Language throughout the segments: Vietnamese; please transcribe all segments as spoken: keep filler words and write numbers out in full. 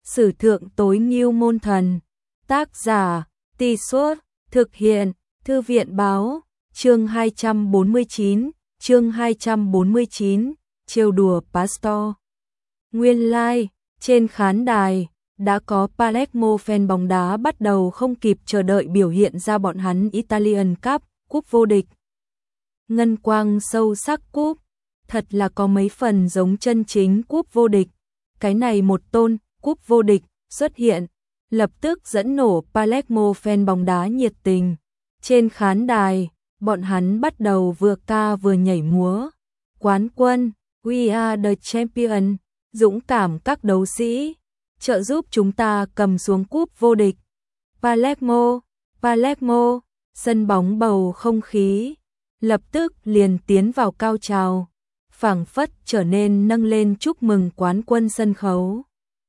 Sử thượng tối ngưu môn thần. Tác giả, Tì Suốt, thực hiện, Thư viện báo, chương hai trăm bốn mươi chín, chương hai trăm bốn mươi chín, trêu đùa Pastor. Nguyên lai, like, trên khán đài, đã có Palermo fan bóng đá bắt đầu không kịp chờ đợi biểu hiện ra bọn hắn Italian Cup, cúp vô địch. Ngân quang sâu sắc cúp, thật là có mấy phần giống chân chính cúp vô địch. Cái này một tôn, cúp vô địch, xuất hiện, lập tức dẫn nổ Palermo fan bóng đá nhiệt tình. Trên khán đài, bọn hắn bắt đầu vừa ca vừa nhảy múa. Quán quân, we are the champion, dũng cảm các đấu sĩ, trợ giúp chúng ta cầm xuống cúp vô địch. Palermo, Palermo, sân bóng bầu không khí, lập tức liền tiến vào cao trào, phảng phất trở nên nâng lên chúc mừng quán quân sân khấu.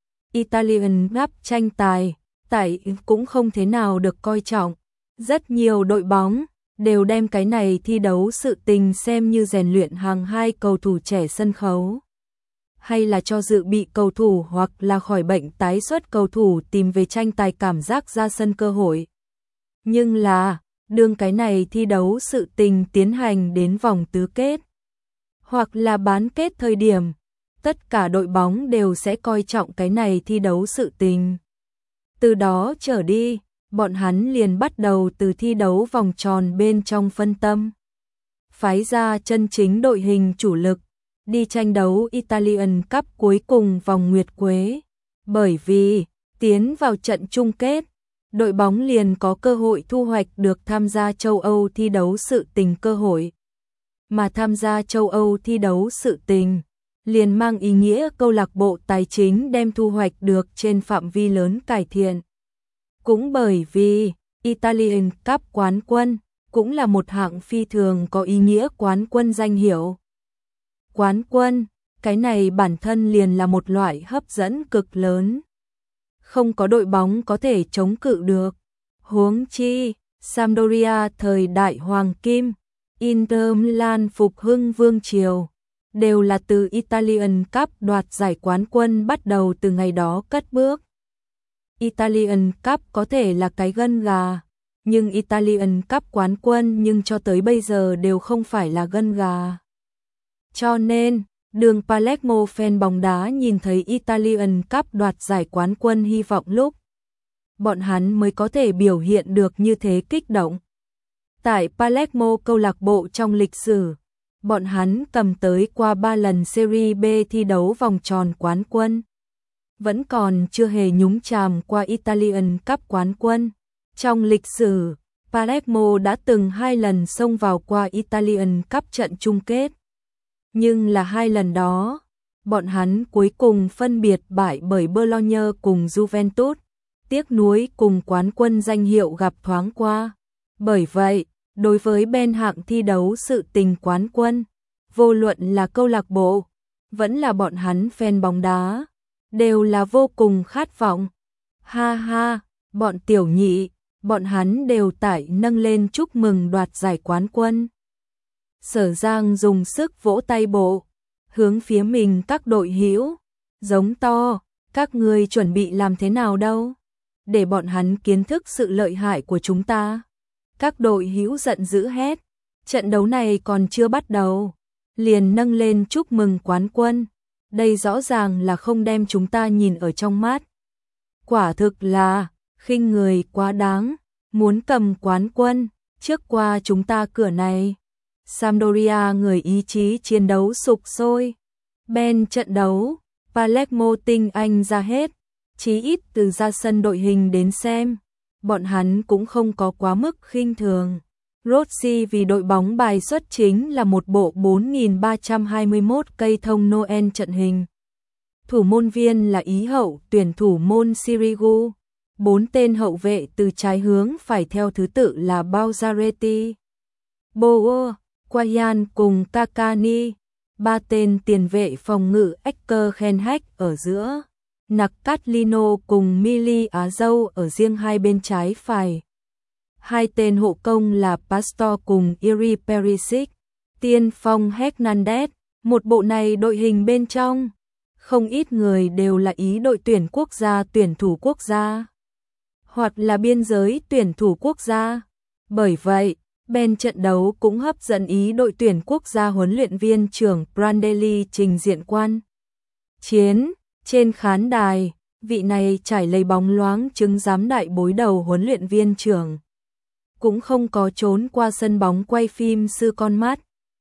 Italian Cup tranh tài, tại cũng không thế nào được coi trọng. Rất nhiều đội bóng đều đem cái này thi đấu sự tình xem như rèn luyện hàng hai cầu thủ trẻ sân khấu, hay là cho dự bị cầu thủ hoặc là khỏi bệnh tái xuất cầu thủ tìm về tranh tài cảm giác ra sân cơ hội. Nhưng là, đương cái này thi đấu sự tình tiến hành đến vòng tứ kết, hoặc là bán kết thời điểm, tất cả đội bóng đều sẽ coi trọng cái này thi đấu sự tình. Từ đó trở đi, bọn hắn liền bắt đầu từ thi đấu vòng tròn bên trong phân tâm, phái ra chân chính đội hình chủ lực, đi tranh đấu Italian Cup cuối cùng vòng nguyệt quế. Bởi vì, tiến vào trận chung kết, đội bóng liền có cơ hội thu hoạch được tham gia châu Âu thi đấu sự tình cơ hội. Mà tham gia châu Âu thi đấu sự tình, liền mang ý nghĩa câu lạc bộ tài chính đem thu hoạch được trên phạm vi lớn cải thiện. Cũng bởi vì, Italian Cup quán quân, cũng là một hạng phi thường có ý nghĩa quán quân danh hiệu. Quán quân, cái này bản thân liền là một loại hấp dẫn cực lớn. Không có đội bóng có thể chống cự được. Huống chi, Sampdoria thời đại Hoàng Kim, Inter Milan phục hưng vương triều, đều là từ Italian Cup đoạt giải quán quân bắt đầu từ ngày đó cất bước. Italian Cup có thể là cái gân gà, nhưng Italian Cup quán quân nhưng cho tới bây giờ đều không phải là gân gà. Cho nên, đường Palermo fan bóng đá nhìn thấy Italian Cup đoạt giải quán quân hy vọng lúc, bọn hắn mới có thể biểu hiện được như thế kích động. Tại Palermo câu lạc bộ trong lịch sử, bọn hắn cầm tới qua ba lần Serie B thi đấu vòng tròn quán quân, vẫn còn chưa hề nhúng chàm qua Italian Cup quán quân. Trong lịch sử, Palermo đã từng hai lần xông vào qua Italian Cup trận chung kết. Nhưng là hai lần đó, bọn hắn cuối cùng phân biệt bại bởi Bologna cùng Juventus, tiếc nuối cùng quán quân danh hiệu gặp thoáng qua. Bởi vậy, đối với bên hạng thi đấu sự tình quán quân, vô luận là câu lạc bộ, vẫn là bọn hắn fan bóng đá, đều là vô cùng khát vọng. Ha ha, bọn tiểu nhị, bọn hắn đều tại nâng lên chúc mừng đoạt giải quán quân. Sở Giang dùng sức vỗ tay bộ, hướng phía mình các đội hữu, giống to, các ngươi chuẩn bị làm thế nào đâu, để bọn hắn kiến thức sự lợi hại của chúng ta. Các đội hữu giận dữ hét, trận đấu này còn chưa bắt đầu, liền nâng lên chúc mừng quán quân, đây rõ ràng là không đem chúng ta nhìn ở trong mắt. Quả thực là, khinh người quá đáng, muốn cầm quán quân, trước qua chúng ta cửa này. Sampdoria người ý chí chiến đấu sục sôi. Bên trận đấu, Palermo tinh anh ra hết, chí ít từ ra sân đội hình đến xem, bọn hắn cũng không có quá mức khinh thường. Rossi vì đội bóng bài xuất chính là một bộ bốn nghìn ba trăm hai mươi mốt cây thông Noel trận hình. Thủ môn viên là Ý hậu tuyển thủ môn Sirigu. Bốn tên hậu vệ từ trái hướng phải theo thứ tự là Balzaretti, Boer, Quayan cùng Kakani. Ba tên tiền vệ phòng ngự Ecker Khenhek ở giữa, Nakatlino cùng Mili Á Dâu ở riêng hai bên trái phải. Hai tên hộ công là Pastor cùng Iri Perisic, tiên phong Hernandez. Một bộ này đội hình bên trong không ít người đều là ý đội tuyển quốc gia, tuyển thủ quốc gia, hoặc là biên giới tuyển thủ quốc gia. Bởi vậy, bên trận đấu cũng hấp dẫn ý đội tuyển quốc gia huấn luyện viên trưởng Prandelli trình diện quan chiến. Trên khán đài, vị này trải lấy bóng loáng chứng giám đại bối đầu huấn luyện viên trưởng cũng không có trốn qua sân bóng quay phim sư con mắt.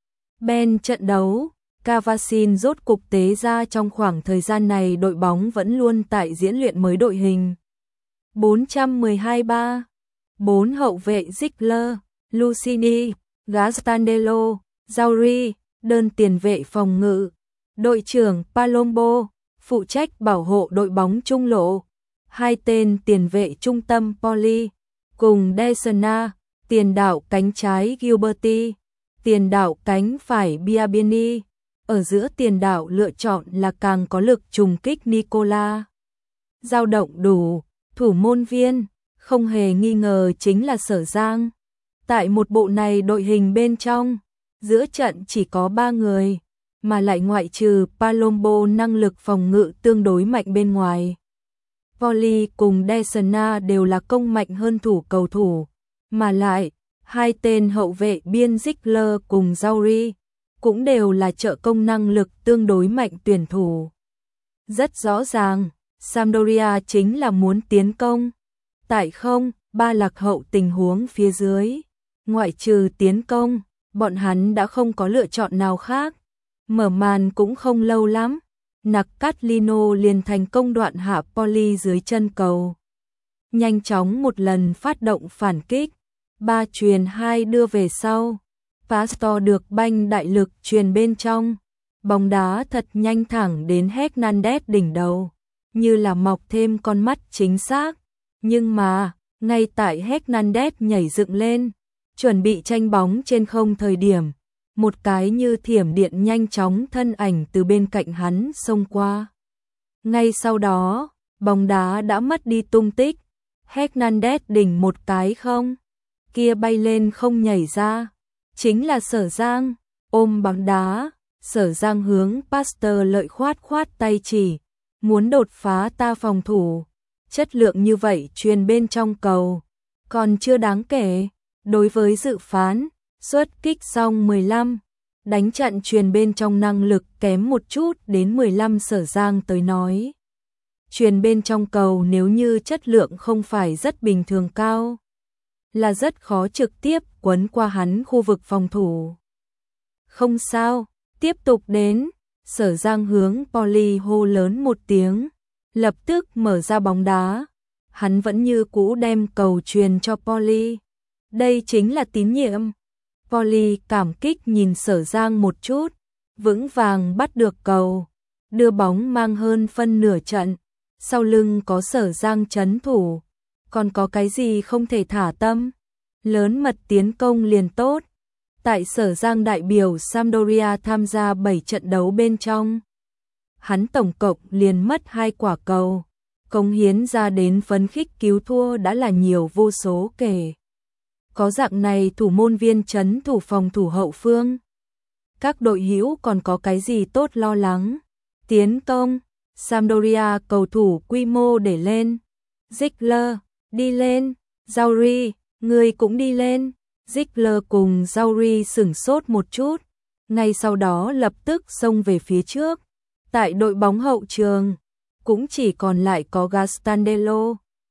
Bên trận đấu, Cavasin rốt cục tế ra. Trong khoảng thời gian này đội bóng vẫn luôn tại diễn luyện mới đội hình. bốn một hai ba, bốn hậu vệ Ziegler, Lucini, Gastandello, Zauri, đơn tiền vệ phòng ngự, đội trưởng Palombo, phụ trách bảo hộ đội bóng trung lộ, hai tên tiền vệ trung tâm Poli, cùng Desena, tiền đạo cánh trái Gilberti, tiền đạo cánh phải Biabiani, ở giữa tiền đạo lựa chọn là càng có lực trùng kích Nicola. Dao động đủ, thủ môn viên, không hề nghi ngờ chính là Sở Giang. Tại một bộ này đội hình bên trong, giữa trận chỉ có ba người, mà lại ngoại trừ Palombo năng lực phòng ngự tương đối mạnh bên ngoài. Poli cùng Desena đều là công mạnh hơn thủ cầu thủ, mà lại, hai tên hậu vệ biên Ziegler cùng Zauri cũng đều là trợ công năng lực tương đối mạnh tuyển thủ. Rất rõ ràng, Sampdoria chính là muốn tiến công. Tại không, ba lạc hậu tình huống phía dưới, ngoại trừ tiến công, bọn hắn đã không có lựa chọn nào khác. Mở màn cũng không lâu lắm, Nakatlino liền thành công đoạn hạ Poli dưới chân cầu. Nhanh chóng một lần phát động phản kích, ba truyền hai đưa về sau. Pastor được banh đại lực truyền bên trong, bóng đá thật nhanh thẳng đến Hernandez đỉnh đầu, như là mọc thêm con mắt chính xác. Nhưng mà, ngay tại Hernandez nhảy dựng lên, chuẩn bị tranh bóng trên không thời điểm, một cái như thiểm điện nhanh chóng thân ảnh từ bên cạnh hắn xông qua. Ngay sau đó, bóng đá đã mất đi tung tích, Hernandez đỉnh một cái không, kia bay lên không nhảy ra. Chính là Sở Giang, ôm bóng đá, Sở Giang hướng Pasteur lợi khoát khoát tay chỉ, muốn đột phá ta phòng thủ. Chất lượng như vậy truyền bên trong cầu, còn chưa đáng kể, đối với dự phán, xuất kích xong mười lăm, đánh trận truyền bên trong năng lực kém một chút đến mười lăm Sở Giang tới nói. Truyền bên trong cầu nếu như chất lượng không phải rất bình thường cao, là rất khó trực tiếp quấn qua hắn khu vực phòng thủ. Không sao, tiếp tục đến, Sở Giang hướng Poli hô lớn một tiếng, lập tức mở ra bóng đá. Hắn vẫn như cũ đem cầu truyền cho Poli. Đây chính là tín nhiệm. Poli cảm kích nhìn Sở Giang một chút, vững vàng bắt được cầu, đưa bóng mang hơn phân nửa trận. Sau lưng có Sở Giang trấn thủ, còn có cái gì không thể thả tâm. Lớn mật tiến công liền tốt. Tại Sở Giang đại biểu Sampdoria tham gia bảy trận đấu bên trong, hắn tổng cộng liền mất hai quả cầu, cống hiến ra đến phấn khích cứu thua đã là nhiều vô số kể. Có dạng này thủ môn viên trấn thủ phòng thủ hậu phương, các đội hữu còn có cái gì tốt lo lắng. Tiến công, Sampdoria cầu thủ quy mô để lên. Ziegler, đi lên. Zauri, người cũng đi lên. Ziegler cùng Zauri sửng sốt một chút, ngay sau đó lập tức xông về phía trước. Tại đội bóng hậu trường, cũng chỉ còn lại có Gastandello,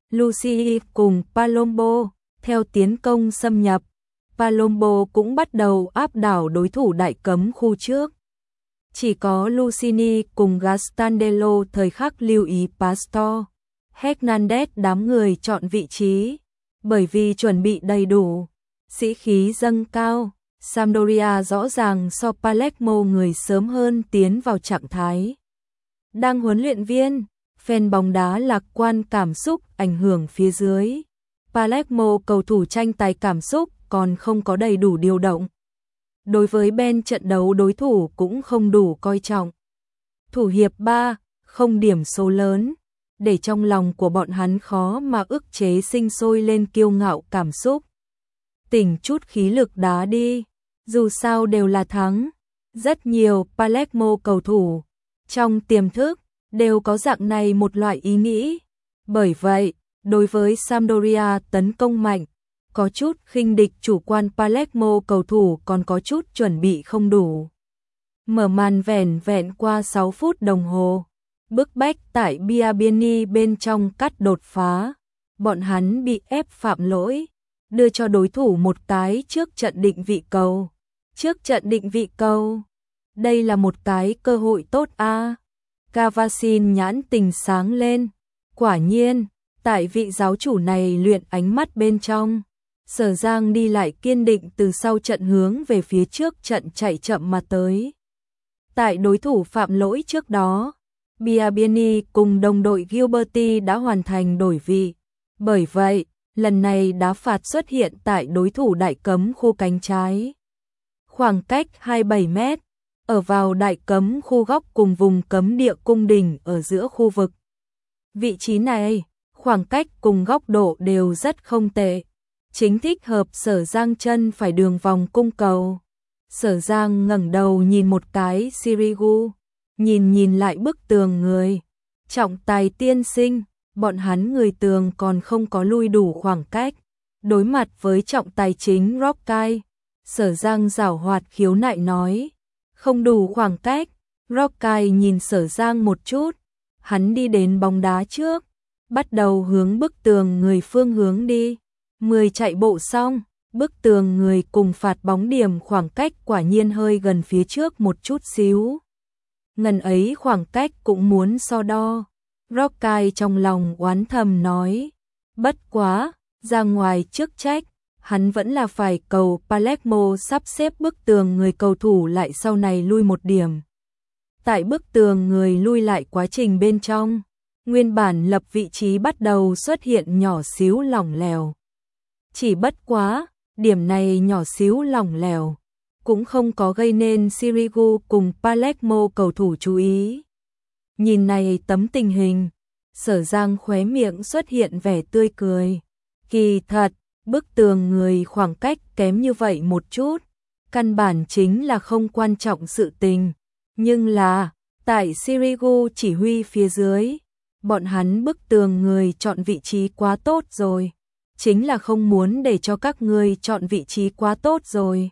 Luci cùng Palombo. Theo tiến công xâm nhập, Palombo cũng bắt đầu áp đảo đối thủ đại cấm khu trước. Chỉ có Lucini cùng Gastandello thời khắc lưu ý Pastor. Hernandez đám người chọn vị trí, bởi vì chuẩn bị đầy đủ, sĩ khí dâng cao. Sampdoria rõ ràng so Palermo người sớm hơn tiến vào trạng thái. Đang huấn luyện viên, fan bóng đá lạc quan cảm xúc ảnh hưởng phía dưới. Palermo cầu thủ tranh tài cảm xúc còn không có đầy đủ điều động. Đối với bên trận đấu đối thủ cũng không đủ coi trọng. Thủ hiệp ba, không điểm số lớn, để trong lòng của bọn hắn khó mà ức chế sinh sôi lên kiêu ngạo cảm xúc. Tỉnh chút khí lực đá đi, dù sao đều là thắng. Rất nhiều Palermo cầu thủ trong tiềm thức đều có dạng này một loại ý nghĩ. Bởi vậy, đối với Sampdoria tấn công mạnh, có chút khinh địch chủ quan Palermo cầu thủ còn có chút chuẩn bị không đủ. Mở màn vẻn vẹn qua sáu phút đồng hồ, bức bách tại Biabiany bên trong cắt đột phá, bọn hắn bị ép phạm lỗi, đưa cho đối thủ một cái trước trận định vị cầu. Trước trận định vị cầu, đây là một cái cơ hội tốt a. À. Cavasin nhãn tình sáng lên, quả nhiên, tại vị giáo chủ này luyện ánh mắt bên trong. Sở Giang đi lại kiên định từ sau trận hướng về phía trước trận chạy chậm mà tới. Tại đối thủ phạm lỗi trước đó, Biabiany cùng đồng đội Gilberti đã hoàn thành đổi vị. Bởi vậy, lần này đá phạt xuất hiện tại đối thủ đại cấm khu cánh trái. Khoảng cách hai mươi bảy mét, ở vào đại cấm khu góc cùng vùng cấm địa cung đình ở giữa khu vực. Vị trí này, khoảng cách cùng góc độ đều rất không tệ. Chính thích hợp Sở Giang chân phải đường vòng cung cầu. Sở Giang ngẩng đầu nhìn một cái Sirigu, nhìn nhìn lại bức tường người. Trọng tài tiên sinh, bọn hắn người tường còn không có lui đủ khoảng cách. Đối mặt với trọng tài chính Rockay, Sở Giang giảo hoạt khiếu nại nói, không đủ khoảng cách. Rockay nhìn Sở Giang một chút, hắn đi đến bóng đá trước, bắt đầu hướng bức tường người phương hướng đi. Mười chạy bộ xong, bức tường người cùng phạt bóng điểm khoảng cách quả nhiên hơi gần phía trước một chút xíu. Ngần ấy khoảng cách cũng muốn so đo. Rockay trong lòng oán thầm nói, bất quá, ra ngoài chức trách, hắn vẫn là phải cầu Palermo sắp xếp bức tường người cầu thủ lại sau này lui một điểm. Tại bức tường người lui lại quá trình bên trong, nguyên bản lập vị trí bắt đầu xuất hiện nhỏ xíu lỏng lẻo. Chỉ bất quá, điểm này nhỏ xíu lỏng lẻo, cũng không có gây nên Sirigu cùng Palermo cầu thủ chú ý. Nhìn này tấm tình hình, Sở Giang khóe miệng xuất hiện vẻ tươi cười. Kỳ thật, bức tường người khoảng cách kém như vậy một chút, căn bản chính là không quan trọng sự tình. Nhưng là, tại Sirigu chỉ huy phía dưới, bọn hắn bức tường người chọn vị trí quá tốt rồi. Chính là không muốn để cho các ngươi chọn vị trí quá tốt rồi.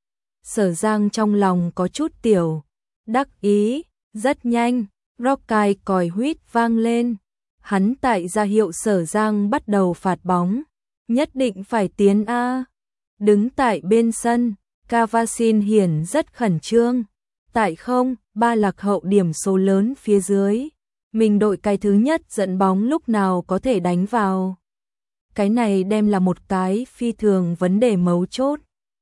Sở Giang trong lòng có chút tiểu đắc ý, rất nhanh, Rockay còi huýt vang lên. Hắn tại ra hiệu Sở Giang bắt đầu phạt bóng, nhất định phải tiến a. Đứng tại bên sân, Cavasin hiển rất khẩn trương. Tại không, ba lạc hậu điểm số lớn phía dưới, mình đội cái thứ nhất dẫn bóng lúc nào có thể đánh vào. Cái này đem là một cái phi thường vấn đề mấu chốt.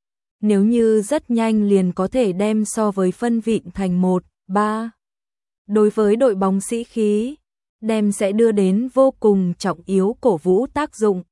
Nếu như rất nhanh liền có thể đem so với phân vịn thành một, ba. Đối với đội bóng sĩ khí, đem sẽ đưa đến vô cùng trọng yếu cổ vũ tác dụng.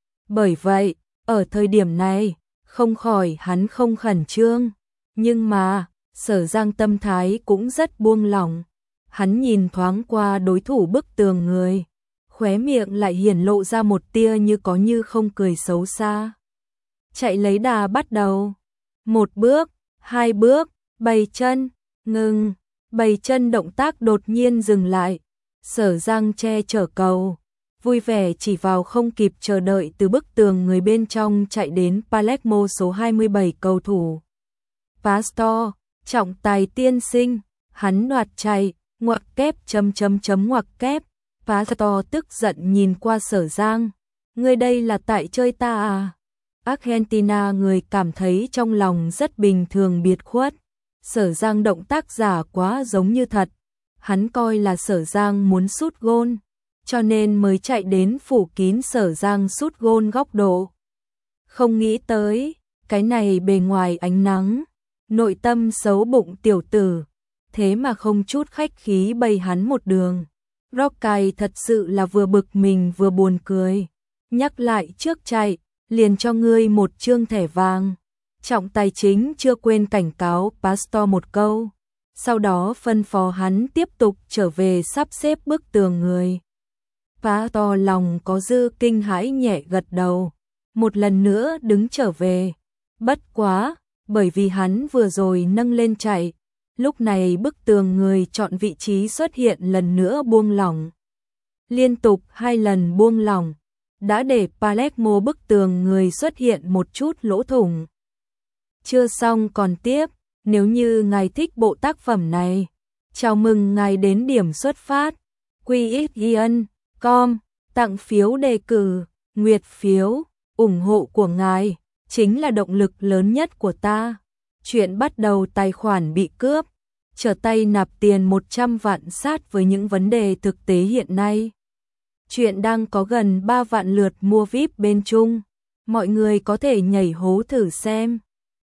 Bởi vậy, ở thời điểm này, không khỏi hắn không khẩn trương. Nhưng mà, Sở Giang tâm thái cũng rất buông lỏng. Hắn nhìn thoáng qua đối thủ bức tường người, khóe miệng lại hiển lộ ra một tia như có như không cười xấu xa. Chạy lấy đà bắt đầu. Một bước, hai bước, bày chân, ngừng. Bày chân động tác đột nhiên dừng lại. Sở Giang che chở cầu, vui vẻ chỉ vào không kịp chờ đợi từ bức tường người bên trong chạy đến Palermo số hai mươi bảy cầu thủ. Pastor, trọng tài tiên sinh, hắn đoạt chạy, ngoặc kép chấm chấm chấm ngoặc kép. Pastor tức giận nhìn qua Sở Giang, ngươi đây là tại chơi ta à? Argentina người cảm thấy trong lòng rất bình thường biệt khuất. Sở Giang động tác giả quá giống như thật. Hắn coi là Sở Giang muốn sút gôn, cho nên mới chạy đến phủ kín Sở Giang sút gôn góc độ. Không nghĩ tới, cái này bề ngoài ánh nắng, nội tâm xấu bụng tiểu tử, thế mà không chút khách khí bày hắn một đường. Rockay thật sự là vừa bực mình vừa buồn cười. Nhắc lại trước chạy, liền cho ngươi một chương thẻ vàng. Trọng tài chính chưa quên cảnh cáo Pastor một câu, sau đó phân phó hắn tiếp tục trở về sắp xếp bức tường người. Pastor lòng có dư kinh hãi nhẹ gật đầu, một lần nữa đứng trở về. Bất quá, bởi vì hắn vừa rồi nâng lên chạy, Lúc này bức tường người chọn vị trí xuất hiện lần nữa buông lỏng. Liên tục hai lần buông lỏng, đã để Palermo bức tường người xuất hiện một chút lỗ thủng. Chưa xong còn tiếp, nếu như ngài thích bộ tác phẩm này, chào mừng ngài đến điểm xuất phát, quy ích ian chấm com, tặng phiếu đề cử, nguyệt phiếu, ủng hộ của ngài, chính là động lực lớn nhất của ta. Chuyện bắt đầu tài khoản bị cướp, trở tay nạp tiền một trăm vạn sát với những vấn đề thực tế hiện nay. Chuyện đang có gần ba vạn lượt mua vi ai pi bên Trung, mọi người có thể nhảy hố thử xem.